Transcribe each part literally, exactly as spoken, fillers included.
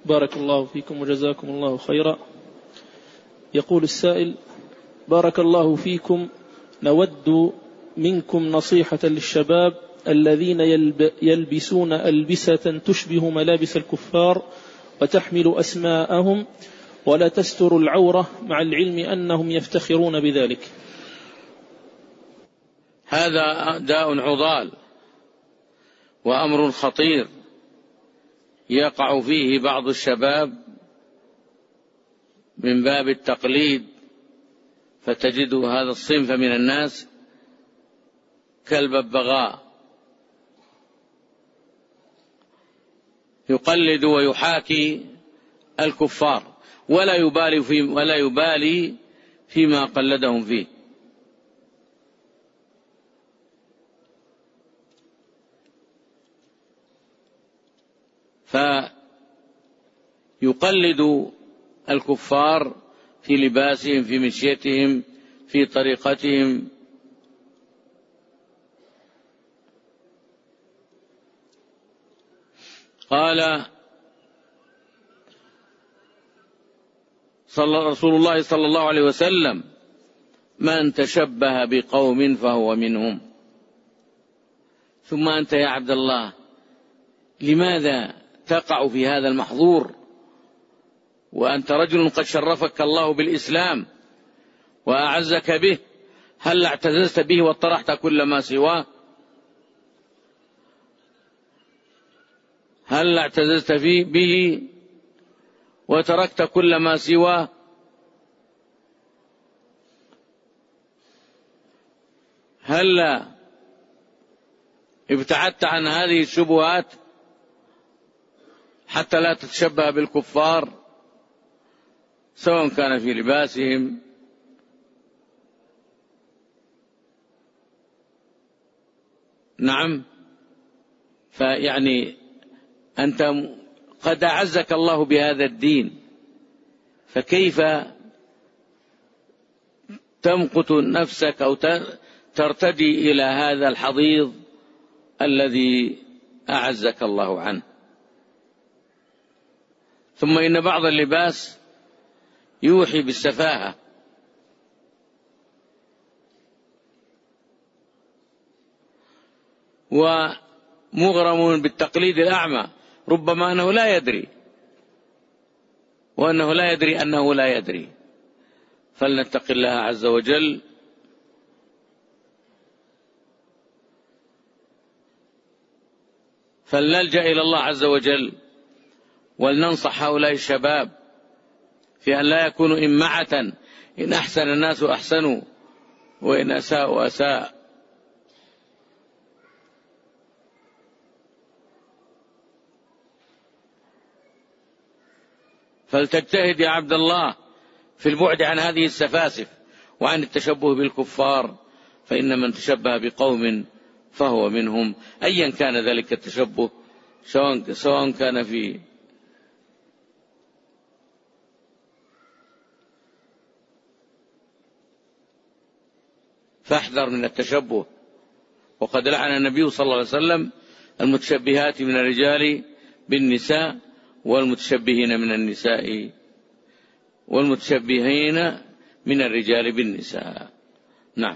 بارك الله فيكم وجزاكم الله خيرا. يقول السائل: بارك الله فيكم، نود منكم نصيحة للشباب الذين يلبسون ألبسة تشبه ملابس الكفار وتحمل أسماءهم ولا تستر العورة، مع العلم أنهم يفتخرون بذلك. هذا داء عضال وأمر خطير يقع فيه بعض الشباب من باب التقليد، فتجد هذا الصنف من الناس كالببغاء يقلد ويحاكي الكفار ولا يبالي في ولا يبالي فيما قلدهم فيه. فيقلد الكفار في لباسهم، في مشيتهم، في طريقتهم. قال صلى رسول الله صلى الله عليه وسلم: من تشبه بقوم فهو منهم. ثم أنت يا عبد الله لماذا تقع في هذا المحظور وأنت رجل قد شرفك الله بالإسلام وأعزك به؟ هل اعتززت به واطرحت كل ما سواه؟ هل اعتززت به وتركت كل ما سواه؟ هل ابتعدت عن هذه الشبهات حتى لا تتشبه بالكفار، سواء كان في لباسهم نعم. فيعني أنت قد أعزك الله بهذا الدين، فكيف تمقت نفسك أو ترتدي إلى هذا الحضيض الذي أعزك الله عنه؟ ثم إن بعض اللباس يوحي بالسفاهة، ومغرم بالتقليد الأعمى، ربما أنه لا يدري وأنه لا يدري أنه لا يدري. فلنتق الله عز وجل فلنلجأ إلى الله عز وجل ولننصح هؤلاء الشباب في أن لا يكونوا إمعة، إن أحسن الناس أحسنوا وإن أساءوا أساء. فلتجتهد يا عبد الله في البعد عن هذه السفاسف وعن التشبه بالكفار، فإن من تشبه بقوم فهو منهم، أيا كان ذلك التشبه، سواء كان في فاحذر من التشبه. وقد لعن النبي صلى الله عليه وسلم المتشبهات من الرجال بالنساء والمتشبهين من النساء والمتشبهين من الرجال بالنساء. نعم.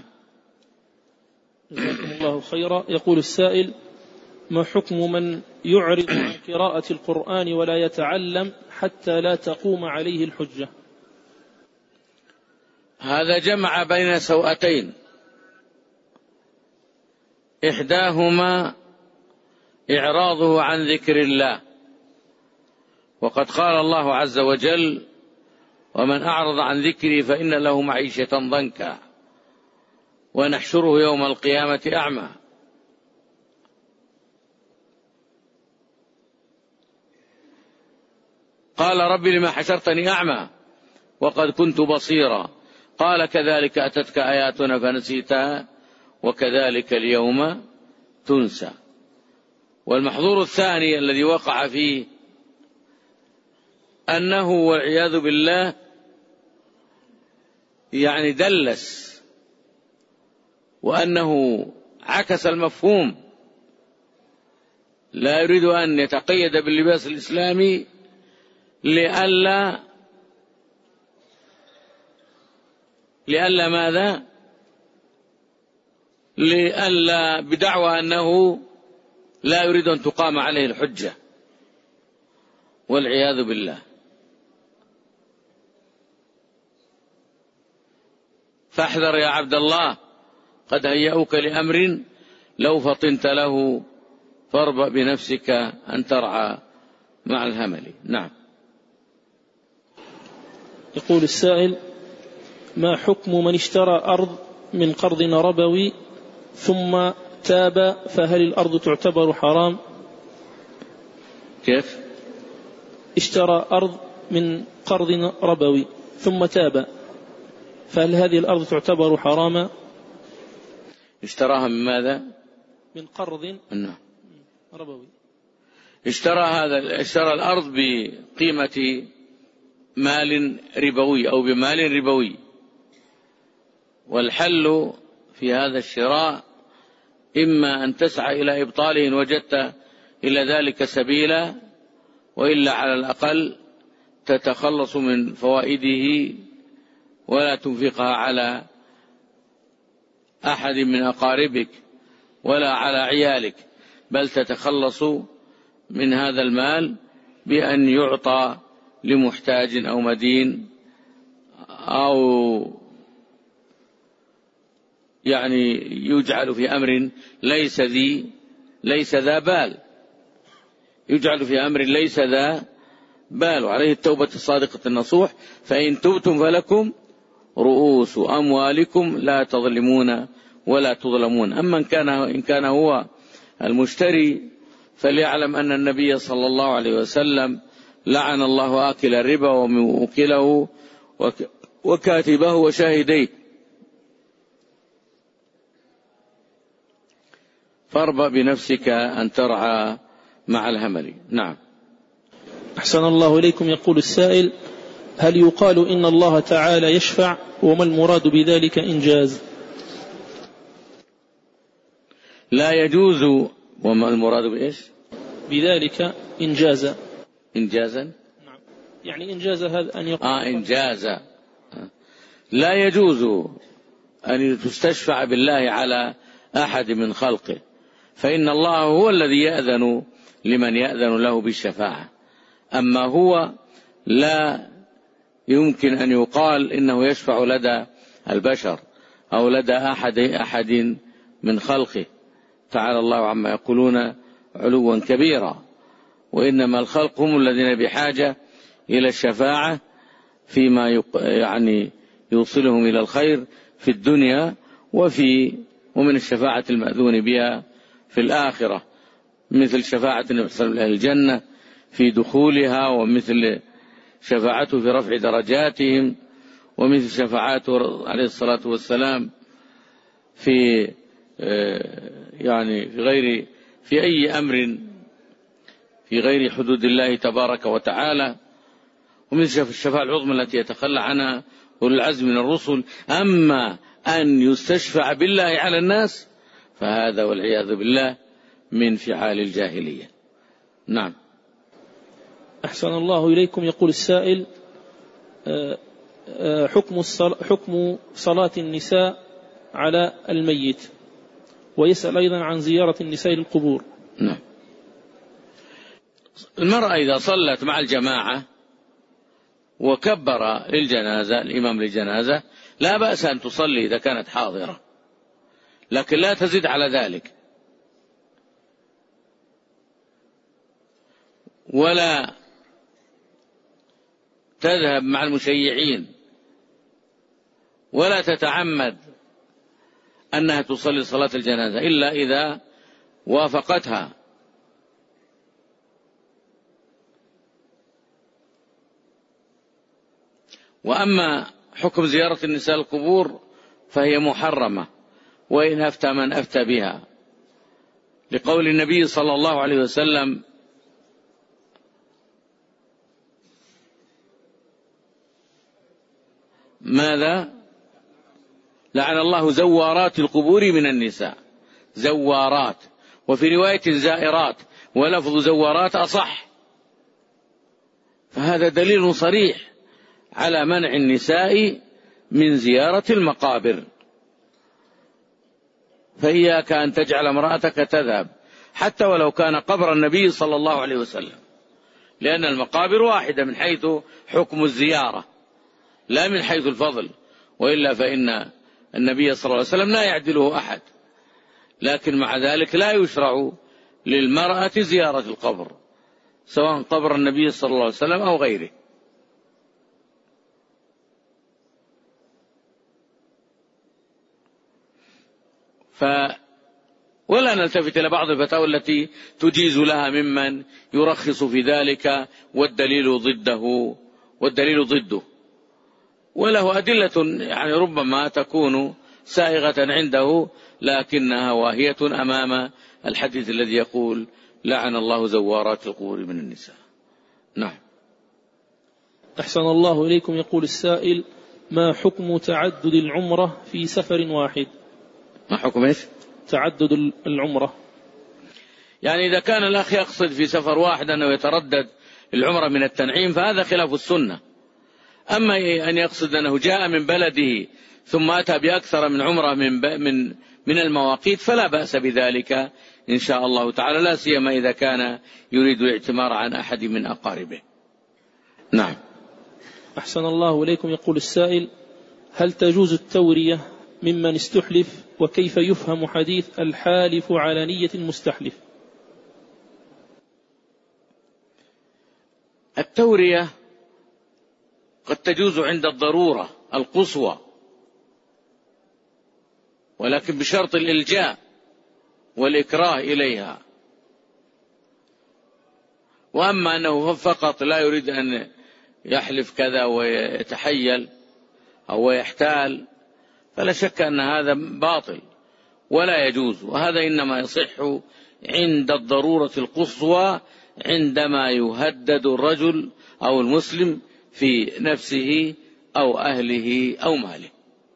جزاكم الله خيرا. يقول السائل: ما حكم من يعرض عن قراءة القرآن ولا يتعلم حتى لا تقوم عليه الحجة؟ هذا جمع بين سوءتين، إحداهما إعراضه عن ذكر الله، وقد قال الله عز وجل: ومن أعرض عن ذكري فإن له معيشة ضنكا ونحشره يوم القيامة أعمى. قال: رب لما حشرتني أعمى وقد كنت بصيرا؟ قال: كذلك أتتك آياتنا فنسيتها وكذلك اليوم تنسى. والمحظور الثاني الذي وقع فيه أنه والعياذ بالله يعني دلس، وأنه عكس المفهوم، لا يريد أن يتقيد باللباس الإسلامي لئلا لئلا ماذا؟ لئلا بدعوى أنه لا يريد أن تقام عليه الحجة والعياذ بالله. فاحذر يا عبد الله، قد هيئوك لأمر لو فطنت له فاربأ بنفسك أن ترعى مع الهمل. نعم. يقول السائل: ما حكم من اشترى أرض من قرض ربوي ثم تاب، فهل الأرض تعتبر حرام؟ كيف؟ اشترى أرض من قرض ربوي ثم تاب، فهل هذه الأرض تعتبر حراما؟ اشتراها من ماذا؟ من قرض نعم. ربوي. اشترى هذا اشترى الأرض بقيمة مال ربوي أو بمال ربوي، والحل في هذا الشراء إما أن تسعى إلى إبطاله إن وجدت إلى ذلك سبيلا، وإلا على الأقل تتخلص من فوائده ولا تنفقها على أحد من أقاربك ولا على عيالك، بل تتخلص من هذا المال بأن يعطى لمحتاج أو مدين، أو يعني يجعل في أمر ليس ذي ليس ذا بال يجعل في أمر ليس ذا بال وعليه التوبة الصادقة النصوح: فإن تبتم فلكم رؤوس أموالكم لا تظلمون ولا تظلمون. أما إن كان, إن كان هو المشتري فليعلم أن النبي صلى الله عليه وسلم لعن الله آكل الربا وموكله وكاتبه وشاهديه، فاربأ بنفسك أن ترعى مع الهمل. نعم. أحسن الله إليكم. يقول السائل: هل يقال إن الله تعالى يشفع، وما المراد بذلك إنجاز؟ لا يجوز. وما المراد بإيش؟ بذلك إنجازا. إنجازا؟ نعم. يعني إنجاز هذا أن يقول آه إنجازا. لا يجوز أن تستشفع بالله على أحد من خلقه، فإن الله هو الذي يأذن لمن يأذن له بالشفاعة، أما هو لا يمكن أن يقال إنه يشفع لدى البشر أو لدى أحد أحد من خلقه، تعالى الله عما يقولون علوا كبيرا. وإنما الخلق هم الذين بحاجة إلى الشفاعة فيما يعني يوصلهم إلى الخير في الدنيا وفي ومن الشفاعة المأذون بها في الآخرة، مثل شفاعة النبي صلى الله عليه وسلم الجنة في دخولها، ومثل شفاعته في رفع درجاتهم، ومثل شفاعته عليه الصلاة والسلام في يعني في غير في أي أمر في غير حدود الله تبارك وتعالى، ومثل الشفاعة العظمى التي يتخلى عنها أولو العزم من الرسل. أما أن يستشفع بالله على الناس فهذا والعياذ بالله من فعال الجاهلية. نعم. أحسن الله إليكم. يقول السائل: حكم حكم صلاة النساء على الميت، ويسأل أيضا عن زيارة النساء للقبور. نعم. المرأة إذا صلت مع الجماعة وكبر للجنازة الإمام للجنازة لا بأس أن تصلي إذا كانت حاضرة، لكن لا تزيد على ذلك، ولا تذهب مع المشيعين، ولا تتعمد أنها تصلي صلاة الجنازة إلا إذا وافقتها. وأما حكم زيارة النساء القبور فهي محرمة، وإن أفتى من أفتى بها، لقول النبي صلى الله عليه وسلم: ماذا؟ لعن الله زوارات القبور من النساء. زوارات، وفي رواية زائرات، ولفظ زوارات أصح، فهذا دليل صريح على منع النساء من زيارة المقابر. فإياك أن تجعل امرأتك تذهب حتى ولو كان قبر النبي صلى الله عليه وسلم، لأن المقابر واحدة من حيث حكم الزيارة لا من حيث الفضل، وإلا فإن النبي صلى الله عليه وسلم لا يعدله أحد، لكن مع ذلك لا يشرع للمرأة زيارة القبر سواء قبر النبي صلى الله عليه وسلم أو غيره. ف ولا نلتفت إلى بعض الفتاوى التي تجيز لها ممن يرخص في ذلك والدليل ضده والدليل ضده وله أدلة يعني ربما تكون سائغة عنده، لكنها واهية أمام الحديث الذي يقول لعن الله زوارات القبور من النساء. نعم. أحسن الله إليكم. يقول السائل: ما حكم تعدد العمرة في سفر واحد؟ ما حكم إيش؟ تعدد العمرة. يعني إذا كان الأخ يقصد في سفر واحد أنه يتردد العمرة من التنعيم فهذا خلاف السنة. أما أن يقصد أنه جاء من بلده ثم أتى بأكثر من عمرة من من من المواقيت فلا بأس بذلك إن شاء الله تعالى، لا سيما إذا كان يريد الاعتمار عن أحد من أقاربه. نعم. أحسن الله إليكم. يقول السائل: هل تجوز التورية ممن استحلف؟ وكيف يفهم حديث الحالف على نية المستحلف؟ التورية قد تجوز عند الضرورة القصوى، ولكن بشرط الإلجاء والإكراه إليها. وأما أنه فقط لا يريد أن يحلف كذا ويتحيل أو يحتال فلا شك أن هذا باطل ولا يجوز، وهذا إنما يصح عند الضرورة القصوى عندما يهدد الرجل أو المسلم في نفسه أو أهله أو ماله.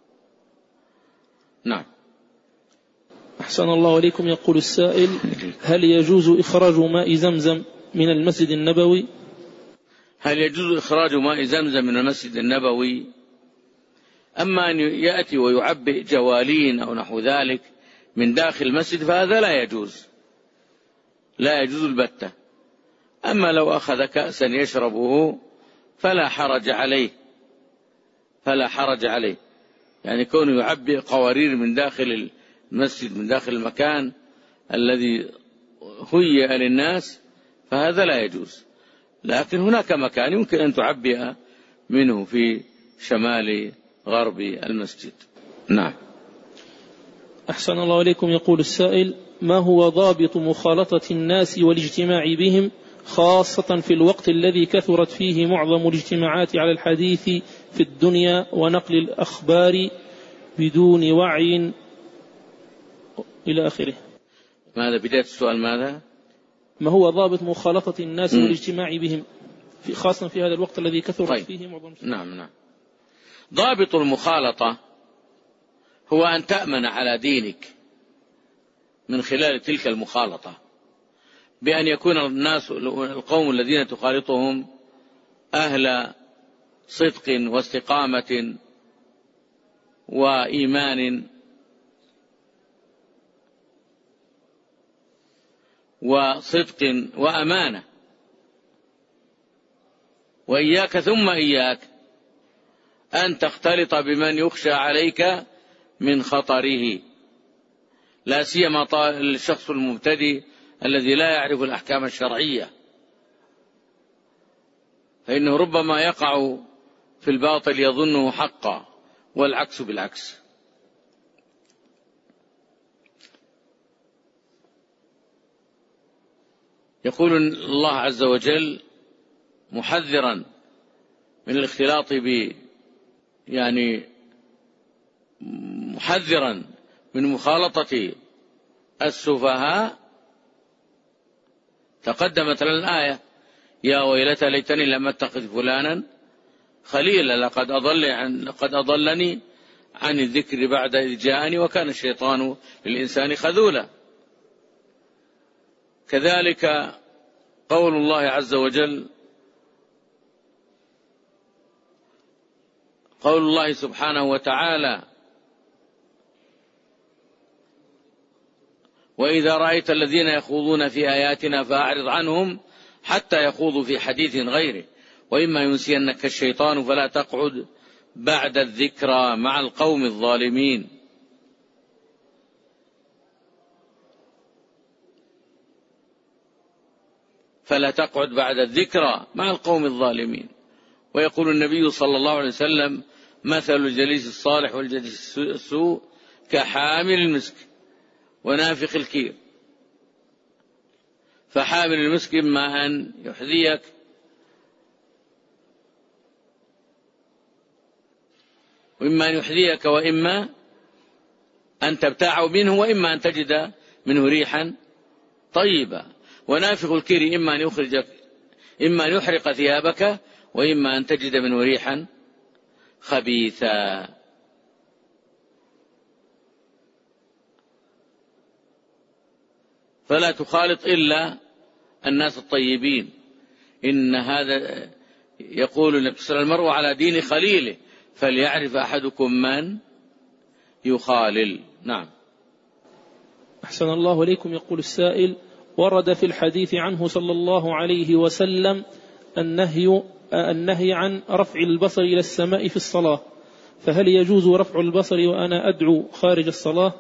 نعم. أحسن الله إليكم. يقول السائل: هل يجوز إخراج ماء زمزم من المسجد النبوي؟ هل يجوز إخراج ماء زمزم من المسجد النبوي؟ أما أن يأتي ويعبئ جوالين أو نحو ذلك من داخل المسجد فهذا لا يجوز، لا يجوز البتة. أما لو أخذ كأسا يشربه فلا حرج عليه، فلا حرج عليه، يعني كونه يعبئ قوارير من داخل المسجد من داخل المكان الذي هيئ للناس فهذا لا يجوز. لكن هناك مكان يمكن أن تعبئ منه في شمال غرب المسجد. نعم. أحسن الله إليكم. يقول السائل: ما هو ضابط مخالطة الناس والاجتماع بهم خاصة في الوقت الذي كثرت فيه معظم الاجتماعات على الحديث في الدنيا ونقل الأخبار بدون وعي إلى آخره؟ ماذا بداية السؤال؟ ماذا؟ ما هو ضابط مخالطة الناس م. والاجتماع بهم في خاصة في هذا الوقت الذي كثرت طيب. فيه معظم الاجتماعات؟ نعم نعم. ضابط المخالطة هو أن تأمن على دينك من خلال تلك المخالطة، بأن يكون الناس القوم الذين تخالطهم أهل صدق واستقامة وإيمان وصدق وأمانة. وإياك ثم إياك أن تختلط بمن يخشى عليك من خطره، لا سيما الشخص المبتدئ الذي لا يعرف الأحكام الشرعية، فإنه ربما يقع في الباطل يظنه حقا والعكس بالعكس. يقول الله عز وجل محذرا من الاختلاط ب يعني محذرا من مخالطة السفهاء. تقدمت لنا الآية: يا ويلتى ليتني لم اتخذ فلانا خليلا لقد أضل عن لقد أضلني عن الذكر بعد إذ جاءني وكان الشيطان للإنسان خذولا. كذلك قول الله عز وجل: قول الله سبحانه وتعالى: وإذا رأيت الذين يخوضون في آياتنا فأعرض عنهم حتى يخوضوا في حديث غيره وإما ينسينك الشيطان فلا تقعد بعد الذكرى مع القوم الظالمين. فلا تقعد بعد الذكرى مع القوم الظالمين. ويقول النبي صلى الله عليه وسلم: مثل الجليس الصالح والجليس السوء كحامل المسك ونافخ الكير. فحامل المسك إما أن يحذيك وإما أن يحذيك وإما أن تبتاعه منه وإما أن تجد منه ريحا طيبة. ونافخ الكير إما أن يخرجك إما أن يحرق ثيابك وإما أن تجد منه ريحا خبيثا. فلا تخالط إلا الناس الطيبين. إن هذا يقول المرء على دين خليله فليعرف أحدكم من يخالل. نعم. أحسن الله إليكم. يقول السائل: ورد في الحديث عنه صلى الله عليه وسلم النهي النهي عن رفع البصر إلى السماء في الصلاة، فهل يجوز رفع البصر وأنا أدعو خارج الصلاة؟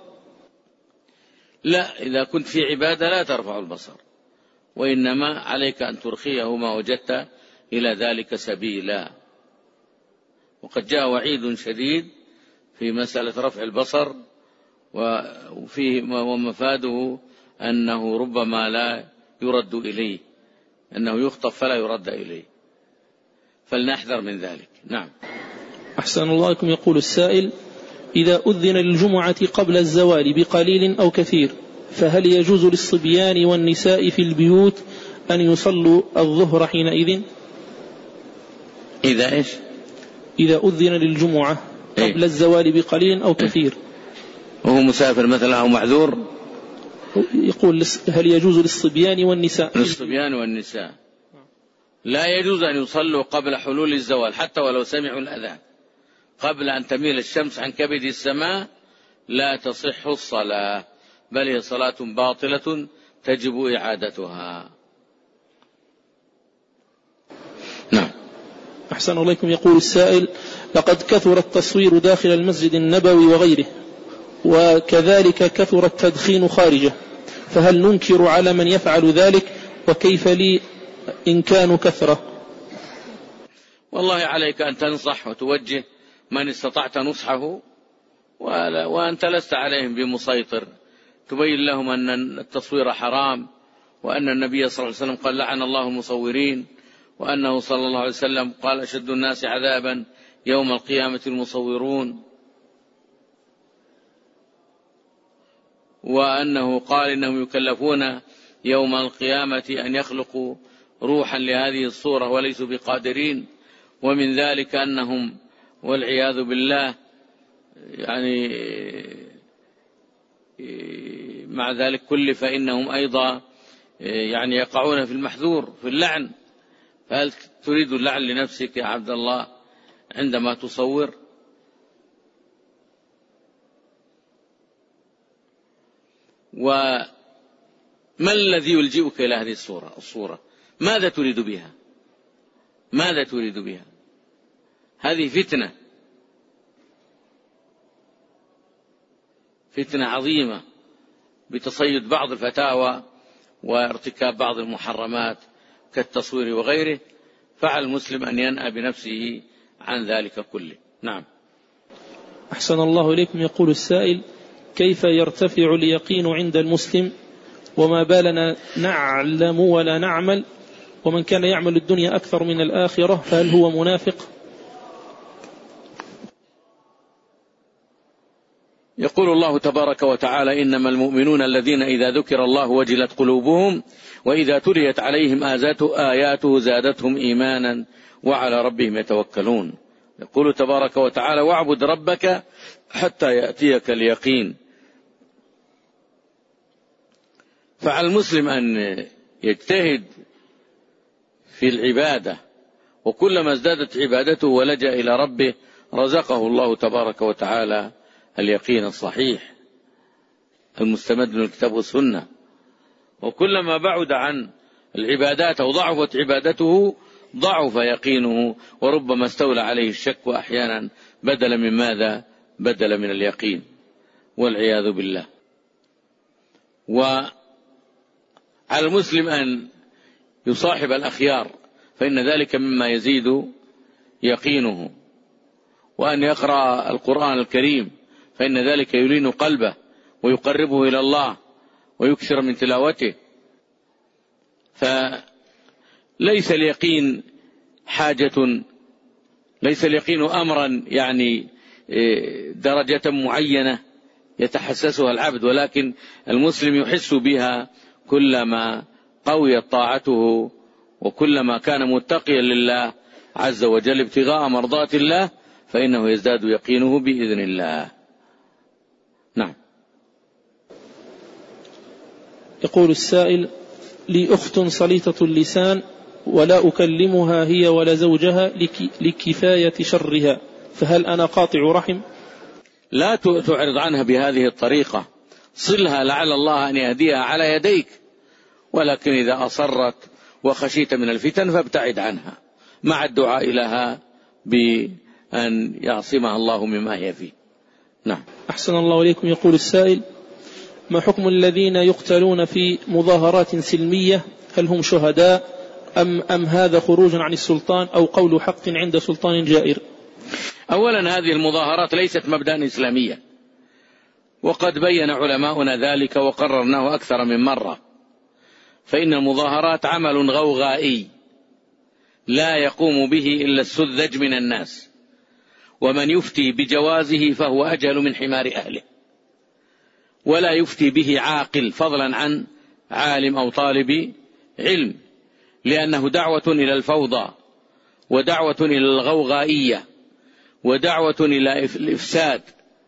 لا، إذا كنت في عبادة لا ترفع البصر، وإنما عليك أن ترخيه ما وجدت إلى ذلك سبيلا. وقد جاء وعيد شديد في مسألة رفع البصر، وفيه ومفاده أنه ربما لا يرد إليه، أنه يخطف فلا يرد إليه، فلنحذر من ذلك. نعم. أحسن الله إليكم. يقول السائل: إذا أذن للجمعة قبل الزوال بقليل أو كثير، فهل يجوز للصبيان والنساء في البيوت أن يصلوا الظهر حينئذ؟ إذا إيش؟ إذا أذن للجمعة قبل إيه؟ الزوال بقليل أو كثير، وهو مسافر مثلا أو معذور. يقول: هل يجوز للصبيان والنساء؟ للصبيان والنساء لا يجوز أن يصلوا قبل حلول الزوال حتى ولو سمعوا الأذان. قبل أن تميل الشمس عن كبد السماء لا تصح الصلاة، بل هي صلاة باطلة تجب إعادتها. نعم. أحسن الله. يقول السائل: لقد كثر التصوير داخل المسجد النبوي وغيره، وكذلك كثر التدخين خارجه، فهل ننكر على من يفعل ذلك؟ وكيف لي إن كانوا كثرة؟ والله عليك أن تنصح وتوجه من استطعت نصحه، وأنت لست عليهم بمسيطر. تبين لهم أن التصوير حرام، وأن النبي صلى الله عليه وسلم قال: لعن الله المصورين، وأنه صلى الله عليه وسلم قال: أشد الناس عذابا يوم القيامة المصورون، وأنه قال: إنهم يكلفون يوم القيامة أن يخلقوا روحا لهذه الصورة وليسوا بقادرين. ومن ذلك أنهم والعياذ بالله يعني مع ذلك كل فإنهم أيضا يعني يقعون في المحذور في اللعن. فهل تريد اللعن لنفسك يا عبد الله عندما تصور؟ وما الذي يلجئك إلى هذه الصورة الصورة ماذا تريد بها؟ ماذا تريد بها؟ هذه فتنة فتنة عظيمة بتصيد بعض الفتاوى وارتكاب بعض المحرمات كالتصوير وغيره. فعلى المسلم أن ينأى بنفسه عن ذلك كله. نعم. أحسن الله إليكم. يقول السائل: كيف يرتفع اليقين عند المسلم وما بالنا نعلم ولا نعمل، ومن كان يعمل الدنيا أكثر من الآخرة فهل هو منافق؟ يقول الله تبارك وتعالى: إنما المؤمنون الذين إذا ذكر الله وجلت قلوبهم وإذا تليت عليهم آياته زادتهم إيمانا وعلى ربهم يتوكلون. يقول تبارك وتعالى: واعبد ربك حتى يأتيك اليقين. فعلى المسلم أن يجتهد في العبادة، وكلما ازدادت عبادته ولجأ إلى ربه رزقه الله تبارك وتعالى اليقين الصحيح المستمد من الكتاب والسنة. وكلما بعد عن العبادات أو ضعفت عبادته ضعف يقينه، وربما استولى عليه الشك، وأحيانا بدل من ماذا؟ بدل من اليقين، والعياذ بالله. وعلى المسلم أن يصاحب الأخيار، فإن ذلك مما يزيد يقينه، وأن يقرأ القرآن الكريم، فإن ذلك يلين قلبه ويقربه إلى الله ويكثر من تلاوته. فليس اليقين حاجة، ليس اليقين أمرا يعني درجة معينة يتحسسها العبد، ولكن المسلم يحس بها كلما قويت طاعته، وكلما كان متقيا لله عز وجل ابتغاء مرضات الله، فإنه يزداد يقينه بإذن الله. نعم. يقول السائل: لي أخت صليطة اللسان ولا أكلمها هي ولا زوجها لكفاية شرها، فهل أنا قاطع رحم؟ لا تعرض عنها بهذه الطريقة، صلها لعل الله أن يهديها على يديك، ولكن إذا أصرت وخشيت من الفتن فابتعد عنها، مع الدعاء لها بأن يعصمها الله مما هي فيه. نعم. أحسن الله إليكم. يقول السائل: ما حكم الذين يقتلون في مظاهرات سلمية؟ هل هم شهداء أم, أم هذا خروج عن السلطان أو قول حق عند سلطان جائر؟ أولا، هذه المظاهرات ليست مبدأ إسلاميا، وقد بين علماؤنا ذلك وقررناه أكثر من مرة. فإن المظاهرات عمل غوغائي لا يقوم به إلا السذج من الناس، ومن يفتي بجوازه فهو أجهل من حمار أهله، ولا يفتي به عاقل فضلا عن عالم أو طالب علم، لأنه دعوة إلى الفوضى، ودعوة إلى الغوغائية، ودعوة إلى الإفساد،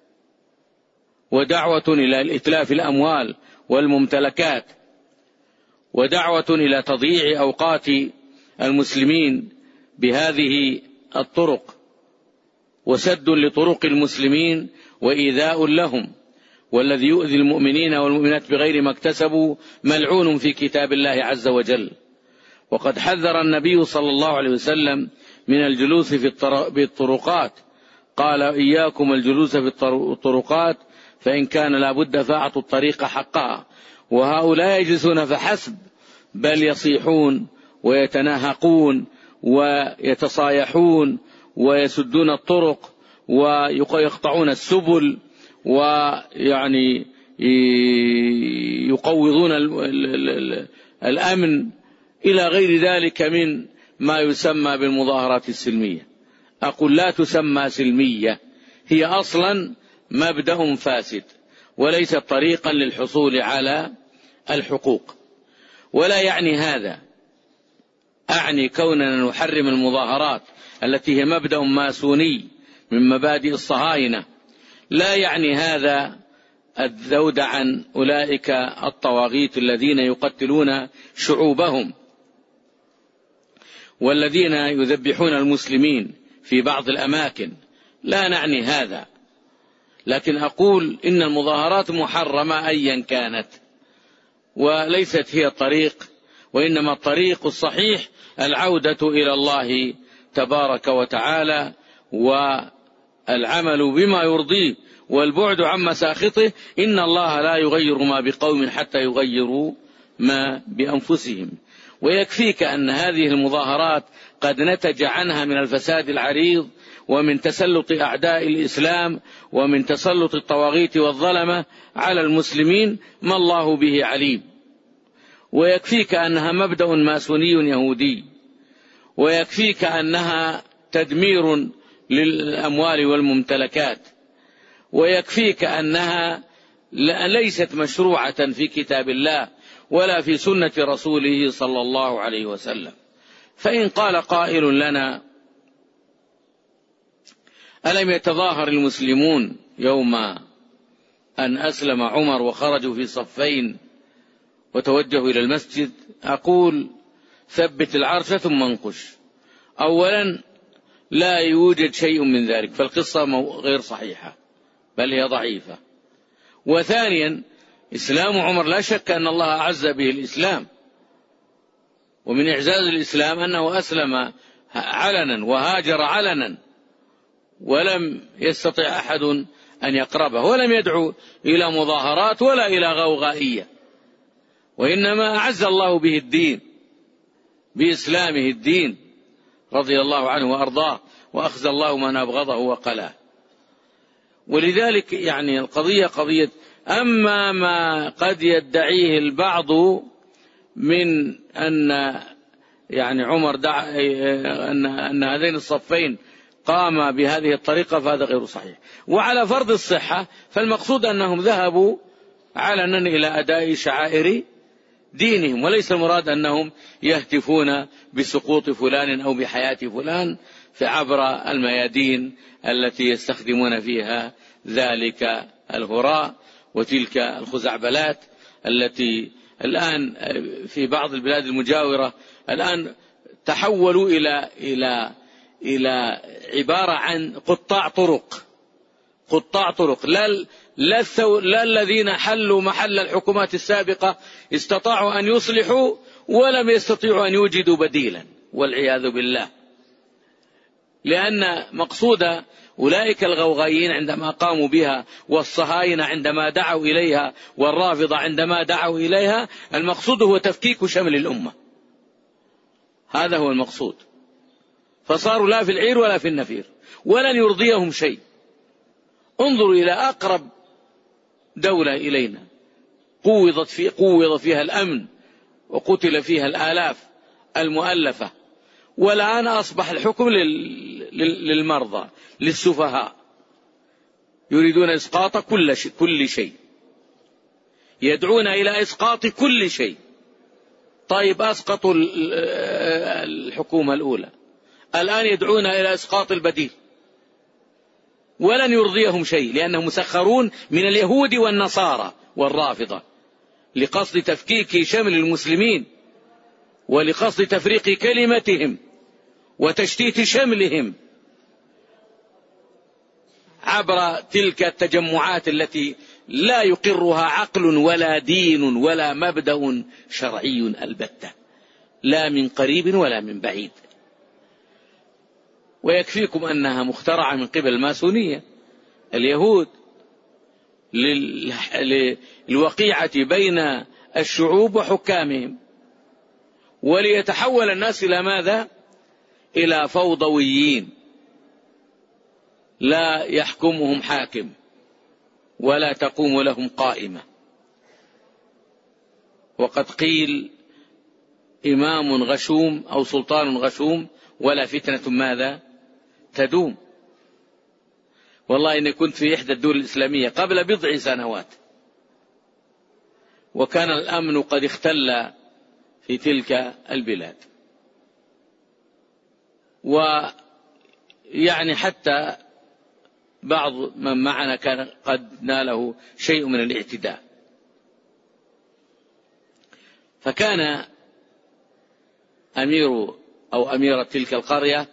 ودعوة إلى الإتلاف الأموال والممتلكات، ودعوة إلى تضييع أوقات المسلمين بهذه الطرق، وسد لطرق المسلمين وإيذاء لهم. والذي يؤذي المؤمنين والمؤمنات بغير ما اكتسبوا ملعون في كتاب الله عز وجل. وقد حذر النبي صلى الله عليه وسلم من الجلوس في الطرقات، قال: إياكم الجلوس في الطرقات فإن كان لابد فأعطوا الطريق حقها. وهؤلاء يجلسون فحسب، بل يصيحون ويتناهقون ويتصايحون ويسدون الطرق ويقطعون السبل، ويعني يقوضون الأمن إلى غير ذلك من ما يسمى بالمظاهرات السلمية. أقول لا تسمى سلمية، هي أصلا مبدأ فاسد وليس طريقا للحصول على الحقوق. ولا يعني هذا أعني كوننا نحرم المظاهرات التي هي مبدأ ماسوني من مبادئ الصهاينة، لا يعني هذا الذود عن أولئك الطواغيت الذين يقتلون شعوبهم والذين يذبحون المسلمين في بعض الأماكن، لا نعني هذا، لكن أقول إن المظاهرات محرمة أيا كانت، وليست هي الطريق، وإنما الطريق الصحيح العودة إلى الله تبارك وتعالى والعمل بما يرضيه والبعد عن مساخطه. إن الله لا يغير ما بقوم حتى يغيروا ما بأنفسهم. ويكفيك أن هذه المظاهرات قد نتج عنها من الفساد العريض، ومن تسلط أعداء الإسلام، ومن تسلط الطواغيت والظلمة على المسلمين ما الله به عليم. ويكفيك أنها مبدأ ماسوني يهودي، ويكفيك أنها تدمير للأموال والممتلكات، ويكفيك أنها ليست مشروعة في كتاب الله ولا في سنة رسوله صلى الله عليه وسلم. فإن قال قائل لنا: ألم يتظاهر المسلمون يوم أن أسلم عمر وخرجوا في صفين وتوجهوا إلى المسجد؟ أقول: ثبت العرش ثم انقش. أولا، لا يوجد شيء من ذلك، فالقصة غير صحيحة بل هي ضعيفة. وثانيا إسلام عمر لا شك أن الله أعز به الإسلام، ومن إعزاز الإسلام أنه أسلم علنا وهاجر علنا ولم يستطع أحد أن يقربه، ولم يدعو إلى مظاهرات ولا إلى غوغائية، وإنما أعز الله به الدين بإسلامه الدين رضي الله عنه وأرضاه، وأخزى الله من أبغضه وقلاه. ولذلك يعني القضية قضية. أما ما قد يدعيه البعض من أن يعني عمر دع أن أن هذين الصفين قام بهذه الطريقة فهذا غير صحيح. وعلى فرض الصحة فالمقصود أنهم ذهبوا علنا إلى أداء شعائر دينهم، وليس المراد أنهم يهتفون بسقوط فلان أو بحياة فلان في عبر الميادين التي يستخدمون فيها ذلك الهراء وتلك الخزعبلات التي الآن في بعض البلاد المجاورة الآن تحولوا إلى إلى إلى عبارة عن قطاع طرق قطاع طرق لا لا, لا الذين حلوا محل الحكومات السابقة استطاعوا أن يصلحوا ولم يستطيعوا أن يوجدوا بديلا والعياذ بالله، لأن مقصود أولئك الغوغائيين عندما قاموا بها والصهاينة عندما دعوا إليها والرافضة عندما دعوا إليها المقصود هو تفكيك شمل الأمة، هذا هو المقصود. فصاروا لا في العير ولا في النفير ولن يرضيهم شيء. انظروا إلى أقرب دولة إلينا قوضت في قوض فيها الأمن وقتل فيها الآلاف المؤلفة، والآن أصبح الحكم للمرضى للسفهاء، يريدون إسقاط كل شيء كل شيء يدعون إلى إسقاط كل شيء. طيب أسقطوا الحكومة الأولى، الآن يدعون إلى إسقاط البديل، ولن يرضيهم شيء لأنهم مسخرون من اليهود والنصارى والرافضة لقصد تفكيك شمل المسلمين ولقصد تفريق كلمتهم وتشتيت شملهم عبر تلك التجمعات التي لا يقرها عقل ولا دين ولا مبدأ شرعي البتة، لا من قريب ولا من بعيد. ويكفيكم أنها مخترعة من قبل الماسونية اليهود للوقيعة بين الشعوب وحكامهم، وليتحول الناس إلى ماذا؟ إلى فوضويين لا يحكمهم حاكم ولا تقوم لهم قائمة. وقد قيل إمام غشوم أو سلطان غشوم ولا فتنة ماذا تدوم. والله إني كنت في إحدى الدول الإسلامية قبل بضع سنوات وكان الأمن قد اختل في تلك البلاد، ويعني حتى بعض من معنا كان قد ناله شيء من الاعتداء. فكان أمير أو أميرة تلك القرية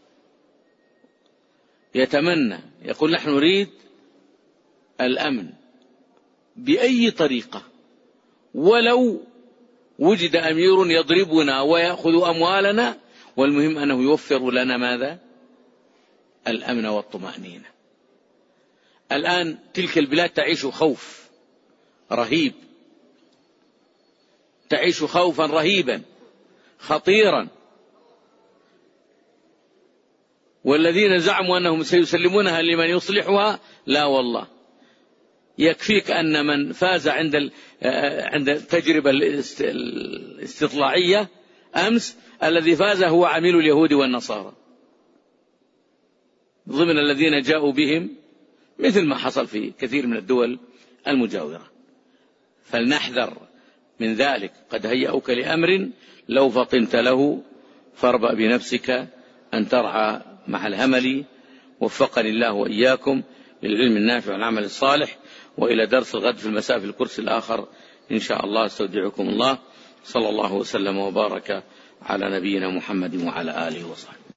يتمنى يقول نحن نريد الأمن بأي طريقة، ولو وجد أمير يضربنا ويأخذ أموالنا، والمهم أنه يوفر لنا ماذا؟ الأمن والطمأنينة. الآن تلك البلاد تعيش خوف رهيب، تعيش خوفا رهيبا خطيرا، والذين زعموا أنهم سيسلمونها لمن يصلحها لا والله. يكفيك أن من فاز عند عند التجربة الاستطلاعية أمس الذي فاز هو عميل اليهود والنصارى ضمن الذين جاءوا بهم، مثل ما حصل في كثير من الدول المجاورة. فلنحذر من ذلك. قد هيأوك لأمر لو فطنت له فاربأ بنفسك أن ترعى مع الهمل. وفقني الله وإياكم للعلم النافع والعمل الصالح، وإلى درس الغد في المساء في الكرسي الآخر إن شاء الله. استودعكم الله. صلى الله وسلم وبارك على نبينا محمد وعلى آله وصحبه.